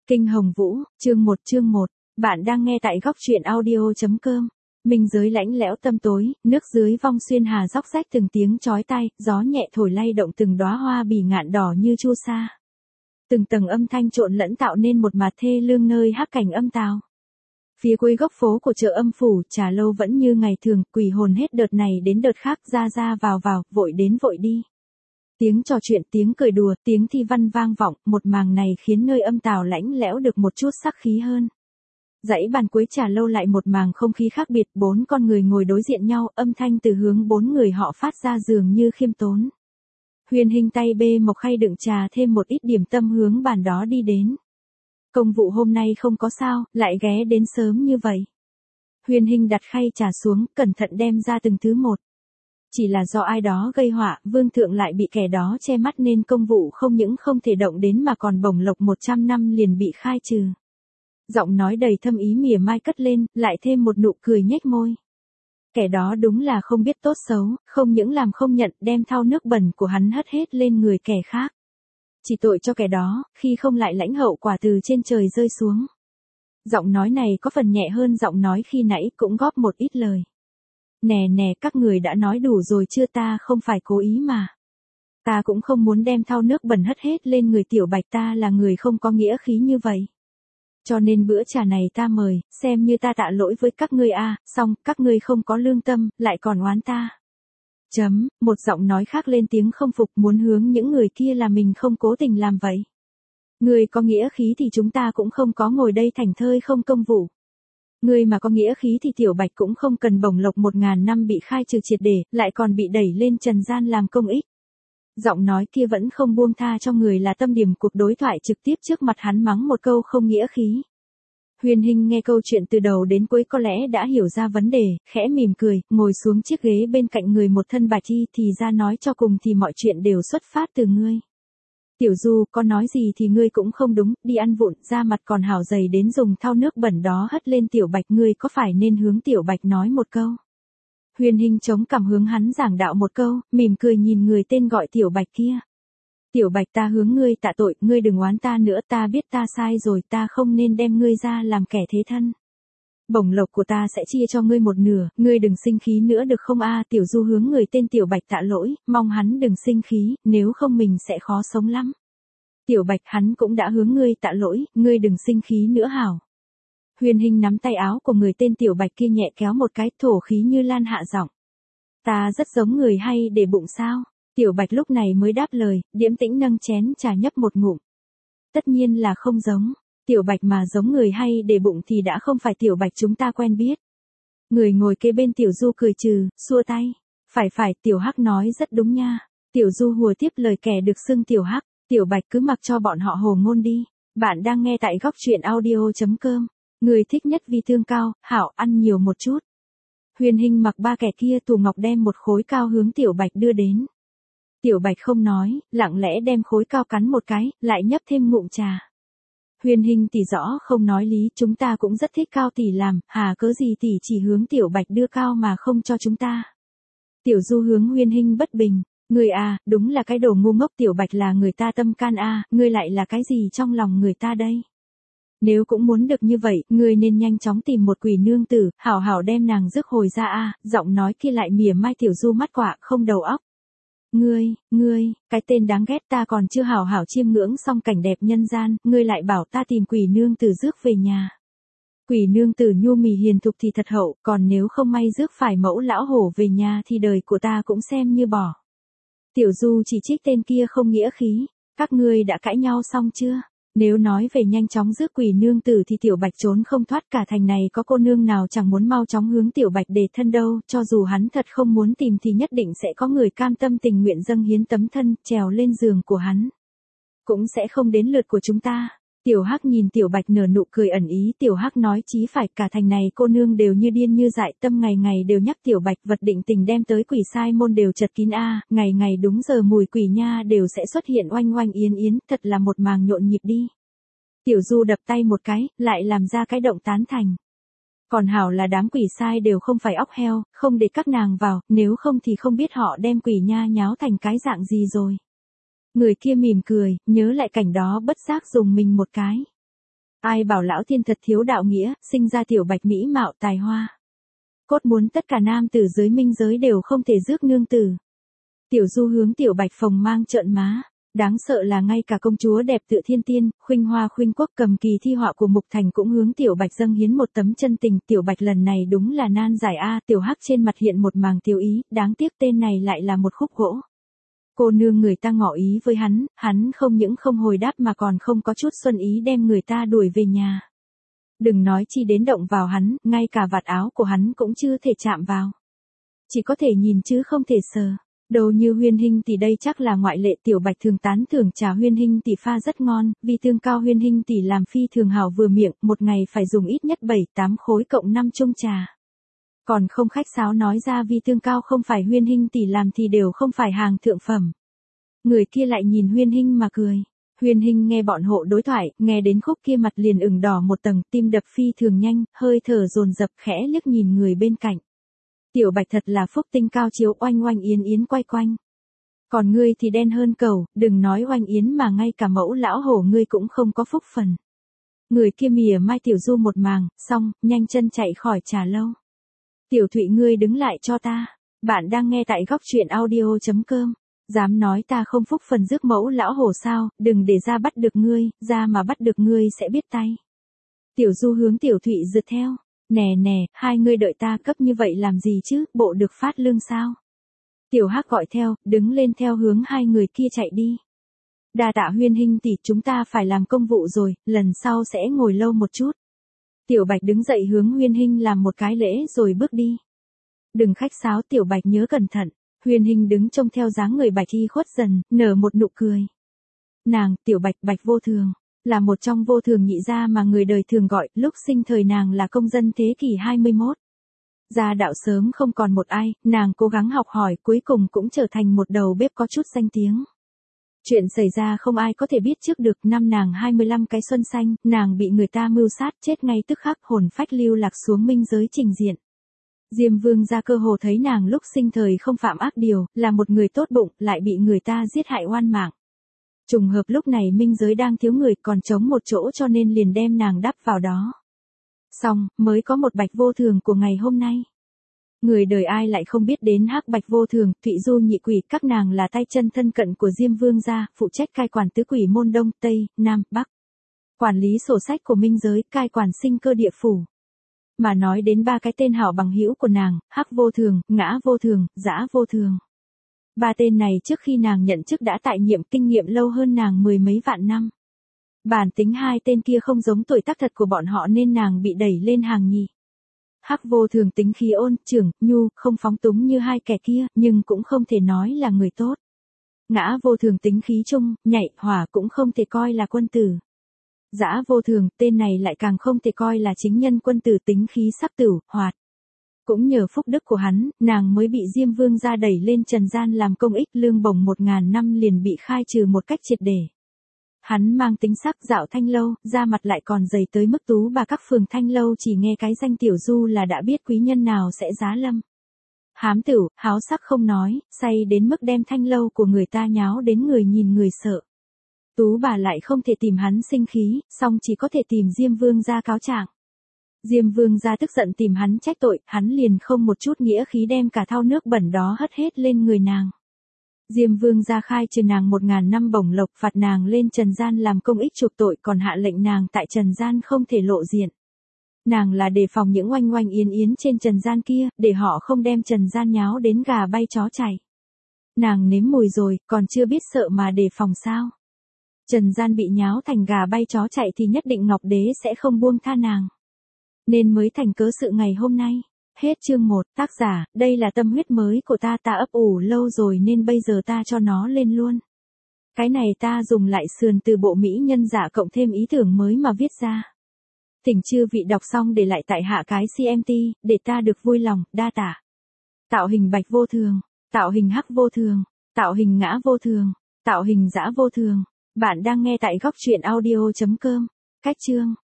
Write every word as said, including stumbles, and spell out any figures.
Kinh Hồng Vũ, chương một chương một, bạn đang nghe tại góc truyện audio.com. Minh giới lãnh lẽo tâm tối, nước dưới vong xuyên hà róc rách từng tiếng chói tai, gió nhẹ thổi lay động từng đóa hoa bỉ ngạn đỏ như chu sa. Từng tầng âm thanh trộn lẫn tạo nên một mặt thê lương nơi hắc cảnh âm tào. Phía cuối góc phố của chợ Âm Phủ, Trà Lâu vẫn như ngày thường, quỷ hồn hết đợt này đến đợt khác, ra ra vào vào, vội đến vội đi. Tiếng trò chuyện, tiếng cười đùa, tiếng thi văn vang vọng, một màng này khiến nơi âm tào lãnh lẽo được một chút sắc khí hơn. Dãy bàn cuối Trà Lâu lại một màng không khí khác biệt, bốn con người ngồi đối diện nhau, âm thanh từ hướng bốn người họ phát ra dường như khiêm tốn. Huyền Hinh tay bê một khay đựng trà thêm một ít điểm tâm hướng bàn đó đi đến. Công vụ hôm nay không có sao, lại ghé đến sớm như vậy. Huyền Hinh đặt khay trà xuống, cẩn thận đem ra từng thứ một. Chỉ là do ai đó gây họa, vương thượng lại bị kẻ đó che mắt nên công vụ không những không thể động đến mà còn bổng lộc một trăm năm liền bị khai trừ. Giọng nói đầy thâm ý mỉa mai cất lên, lại thêm một nụ cười nhếch môi. Kẻ đó đúng là không biết tốt xấu, không những làm không nhận, đem thau nước bẩn của hắn hất hết lên người kẻ khác. Chỉ tội cho kẻ đó, khi không lại lãnh hậu quả từ trên trời rơi xuống. Giọng nói này có phần nhẹ hơn giọng nói khi nãy, cũng góp một ít lời. Nè nè, các người đã nói đủ rồi chưa, ta không phải cố ý mà. Ta cũng không muốn đem thau nước bẩn hất hết lên người Tiểu Bạch, ta là người không có nghĩa khí như vậy. Cho nên bữa trà này ta mời, xem như ta tạ lỗi với các ngươi a, à, xong, các ngươi không có lương tâm, lại còn oán ta. Chấm, một giọng nói khác lên tiếng không phục, muốn hướng những người kia là mình không cố tình làm vậy. Người có nghĩa khí thì chúng ta cũng không có ngồi đây thành thơi không công vụ. Người mà có nghĩa khí thì Tiểu Bạch cũng không cần bổng lộc một ngàn năm bị khai trừ triệt để, lại còn bị đẩy lên trần gian làm công ích. Giọng nói kia vẫn không buông tha cho người là tâm điểm cuộc đối thoại, trực tiếp trước mặt hắn mắng một câu không nghĩa khí. Huyền Hinh nghe câu chuyện từ đầu đến cuối có lẽ đã hiểu ra vấn đề, khẽ mỉm cười, ngồi xuống chiếc ghế bên cạnh người một thân bạch y, thì ra nói cho cùng thì mọi chuyện đều xuất phát từ ngươi. Tiểu Du, có nói gì thì ngươi cũng không đúng, đi ăn vụng, da mặt còn hảo dày đến dùng thau nước bẩn đó hất lên Tiểu Bạch, ngươi có phải nên hướng Tiểu Bạch nói một câu. Huyền Hinh chống cằm hướng hắn giảng đạo một câu, mỉm cười nhìn người tên gọi Tiểu Bạch kia. Tiểu Bạch, ta hướng ngươi tạ tội, ngươi đừng oán ta nữa, ta biết ta sai rồi, ta không nên đem ngươi ra làm kẻ thế thân. Bổng lộc của ta sẽ chia cho ngươi một nửa, ngươi đừng sinh khí nữa được không a? Tiểu Du hướng người tên Tiểu Bạch tạ lỗi, mong hắn đừng sinh khí, nếu không mình sẽ khó sống lắm. Tiểu Bạch, hắn cũng đã hướng ngươi tạ lỗi, ngươi đừng sinh khí nữa hảo. Huyền Hinh nắm tay áo của người tên Tiểu Bạch kia nhẹ kéo một cái, thổ khí như lan hạ giọng. Ta rất giống người hay để bụng sao? Tiểu Bạch lúc này mới đáp lời, điềm tĩnh nâng chén trà nhấp một ngụm. Tất nhiên là không giống. Tiểu Bạch mà giống người hay để bụng thì đã không phải Tiểu Bạch chúng ta quen biết. Người ngồi kế bên Tiểu Du cười trừ, xua tay. Phải phải, Tiểu Hắc nói rất đúng nha. Tiểu Du hùa tiếp lời kẻ được xưng Tiểu Hắc. Tiểu Bạch cứ mặc cho bọn họ hồ ngôn đi. Bạn đang nghe tại góc truyện audio.com. Người thích nhất vì thương cao, hảo ăn nhiều một chút. Huyền Hinh mặc ba kẻ kia, Tù Ngọc đem một khối cao hướng Tiểu Bạch đưa đến. Tiểu Bạch không nói, lặng lẽ đem khối cao cắn một cái, lại nhấp thêm ngụm trà. Huyền Hinh tỷ rõ không nói lý, chúng ta cũng rất thích cao tỷ làm, hà cớ gì tỷ chỉ hướng Tiểu Bạch đưa cao mà không cho chúng ta. Tiểu Du hướng Huyền Hinh bất bình, ngươi à, đúng là cái đồ ngu ngốc, Tiểu Bạch là người ta tâm can a, à, ngươi lại là cái gì trong lòng người ta đây? Nếu cũng muốn được như vậy, ngươi nên nhanh chóng tìm một quỷ nương tử, hảo hảo đem nàng rước hồi ra a, à, giọng nói kia lại mỉa mai Tiểu Du mắt quạ không đầu óc. Ngươi, ngươi, cái tên đáng ghét, ta còn chưa hảo hảo chiêm ngưỡng xong cảnh đẹp nhân gian, ngươi lại bảo ta tìm quỷ nương tử rước về nhà. Quỷ nương tử nhu mì hiền thục thì thật hậu, còn nếu không may rước phải mẫu lão hổ về nhà thì đời của ta cũng xem như bỏ. Tiểu Du chỉ trích tên kia không nghĩa khí, các ngươi đã cãi nhau xong chưa? Nếu nói về nhanh chóng rước quỷ nương tử thì Tiểu Bạch trốn không thoát, cả thành này có cô nương nào chẳng muốn mau chóng hướng Tiểu Bạch để thân đâu, cho dù hắn thật không muốn tìm thì nhất định sẽ có người cam tâm tình nguyện dâng hiến tấm thân, trèo lên giường của hắn. Cũng sẽ không đến lượt của chúng ta. Tiểu Hắc nhìn Tiểu Bạch nở nụ cười ẩn ý, Tiểu Hắc nói chí phải, cả thành này cô nương đều như điên như dại, tâm ngày ngày đều nhắc Tiểu Bạch, vật định tình đem tới quỷ sai môn đều chật kín a, à, ngày ngày đúng giờ mùi quỷ nha đều sẽ xuất hiện oanh oanh yến yến, thật là một màng nhộn nhịp đi. Tiểu Du đập tay một cái, lại làm ra cái động tán thành. Còn hảo là đám quỷ sai đều không phải óc heo, không để các nàng vào, nếu không thì không biết họ đem quỷ nha nháo thành cái dạng gì rồi. Người kia mỉm cười, nhớ lại cảnh đó bất giác dùng mình một cái. Ai bảo lão thiên thật thiếu đạo nghĩa, sinh ra tiểu bạch mỹ mạo tài hoa. Cốt muốn tất cả nam tử dưới minh giới đều không thể rước nương tử. Tiểu Du hướng tiểu bạch phồng mang trợn má. Đáng sợ là ngay cả công chúa đẹp tựa thiên tiên, Khuynh Hoa Khuynh Quốc cầm kỳ thi họa của Mục Thành cũng hướng tiểu bạch dâng hiến một tấm chân tình. Tiểu bạch lần này đúng là nan giải a. Tiểu hắc trên mặt hiện một màng tiêu ý, đáng tiếc tên này lại là một khúc gỗ. Cô nương người ta ngỏ ý với hắn, hắn không những không hồi đáp mà còn không có chút xuân ý đem người ta đuổi về nhà. Đừng nói chi đến động vào hắn, ngay cả vạt áo của hắn cũng chưa thể chạm vào. Chỉ có thể nhìn chứ không thể sờ. Đồ như Huyên Hinh tỷ đây chắc là ngoại lệ. Tiểu bạch thường tán thưởng trà Huyên Hinh tỷ pha rất ngon, vì tương cao Huyên Hinh tỷ làm phi thường hảo vừa miệng, một ngày phải dùng ít nhất bảy tám khối cộng năm chung trà. Còn không khách sáo nói ra vì tương cao không phải Huyên Hinh tỷ làm thì đều không phải hàng thượng phẩm. Người kia lại nhìn Huyên Hinh mà cười. Huyên Hinh nghe bọn hộ đối thoại, nghe đến khúc kia mặt liền ửng đỏ một tầng, tim đập phi thường nhanh, hơi thở dồn dập khẽ liếc nhìn người bên cạnh. Tiểu bạch thật là phúc tinh cao chiếu, oanh oanh yến yến quay quanh. Còn ngươi thì đen hơn cầu, đừng nói oanh yến mà ngay cả mẫu lão hổ ngươi cũng không có phúc phần. Người kia mỉa mai Tiểu Du một màng, xong, nhanh chân chạy khỏi trà lâu. Tiểu Thụy ngươi đứng lại cho ta. Bạn đang nghe tại góc truyện audio chấm com. Dám nói ta không phúc phần rước mẫu lão hổ sao, đừng để ra bắt được ngươi, ra mà bắt được ngươi sẽ biết tay. Tiểu Du hướng Tiểu Thụy rượt theo. Nè nè, hai ngươi đợi ta cấp như vậy làm gì chứ, bộ được phát lương sao? Tiểu Hắc gọi theo, đứng lên theo hướng hai người kia chạy đi. Đa tạ Huyên Hinh tỷ, chúng ta phải làm công vụ rồi, lần sau sẽ ngồi lâu một chút. Tiểu Bạch đứng dậy hướng Huyên Hinh làm một cái lễ rồi bước đi. Đừng khách sáo, Tiểu Bạch nhớ cẩn thận. Huyên Hinh đứng trông theo dáng người Bạch y khuất dần, nở một nụ cười. Nàng, Tiểu Bạch, Bạch vô thường, là một trong vô thường nhị gia mà người đời thường gọi, lúc sinh thời nàng là công dân thế kỷ hai mươi mốt. Gia đạo sớm không còn một ai, nàng cố gắng học hỏi cuối cùng cũng trở thành một đầu bếp có chút danh tiếng. Chuyện xảy ra không ai có thể biết trước được, năm nàng hai mươi lăm cái xuân xanh, nàng bị người ta mưu sát chết ngay tức khắc, hồn phách lưu lạc xuống minh giới trình diện. Diêm Vương gia cơ hồ thấy nàng lúc sinh thời không phạm ác điều, là một người tốt bụng, lại bị người ta giết hại oan mạng. Trùng hợp lúc này minh giới đang thiếu người còn trống một chỗ cho nên liền đem nàng đắp vào đó. Xong, mới có một Bạch vô thường của ngày hôm nay. Người đời ai lại không biết đến hắc Bạch vô thường, Thụy Du nhị quỷ, các nàng là tay chân thân cận của Diêm Vương gia, phụ trách cai quản tứ quỷ môn Đông, Tây, Nam, Bắc. Quản lý sổ sách của minh giới, cai quản sinh cơ địa phủ. Mà nói đến ba cái tên hảo bằng hữu của nàng, hắc vô thường, ngã vô thường, dã vô thường. Ba tên này trước khi nàng nhận chức đã tại nhiệm, kinh nghiệm lâu hơn nàng mười mấy vạn năm. Bản tính hai tên kia không giống tuổi tác thật của bọn họ nên nàng bị đẩy lên hàng nhì. Hắc vô thường tính khí ôn, trưởng, nhu, không phóng túng như hai kẻ kia, nhưng cũng không thể nói là người tốt. Ngã vô thường tính khí trung, nhạy, hỏa cũng không thể coi là quân tử. Dã vô thường, tên này lại càng không thể coi là chính nhân quân tử, tính khí sắc tửu, hoạt. Cũng nhờ phúc đức của hắn, nàng mới bị Diêm Vương gia đẩy lên trần gian làm công ích, lương bổng một ngàn năm liền bị khai trừ một cách triệt để. Hắn mang tính sắc dạo Thanh Lâu, da mặt lại còn dày tới mức tú bà các phường Thanh Lâu chỉ nghe cái danh Tiểu Du là đã biết quý nhân nào sẽ giá lâm. Hám tửu, háo sắc không nói, say đến mức đem Thanh Lâu của người ta nháo đến người nhìn người sợ. Tú bà lại không thể tìm hắn sinh khí, song chỉ có thể tìm Diêm Vương gia cáo trạng. Diêm Vương gia tức giận tìm hắn trách tội, hắn liền không một chút nghĩa khí đem cả thau nước bẩn đó hất hết lên người nàng. Diêm Vương gia khai trừ nàng một ngàn năm bổng lộc, phạt nàng lên trần gian làm công ích chuộc tội, còn hạ lệnh nàng tại trần gian không thể lộ diện. Nàng là đề phòng những oanh oanh yến yến trên trần gian kia, để họ không đem trần gian nháo đến gà bay chó chạy. Nàng nếm mùi rồi, còn chưa biết sợ mà đề phòng sao? Trần gian bị nháo thành gà bay chó chạy thì nhất định Ngọc Đế sẽ không buông tha nàng. Nên mới thành cớ sự ngày hôm nay. Hết chương một, tác giả, đây là tâm huyết mới của ta, ta ấp ủ lâu rồi nên bây giờ ta cho nó lên luôn. Cái này ta dùng lại sườn từ bộ mỹ nhân giả cộng thêm ý tưởng mới mà viết ra. Thỉnh chư vị đọc xong để lại tại hạ cái xê em tê, để ta được vui lòng, đa tạ. Tạo hình Bạch vô thường, tạo hình hắc vô thường, tạo hình ngã vô thường, tạo hình dã vô thường. Bạn đang nghe tại góc truyện audio chấm com. Cách chương.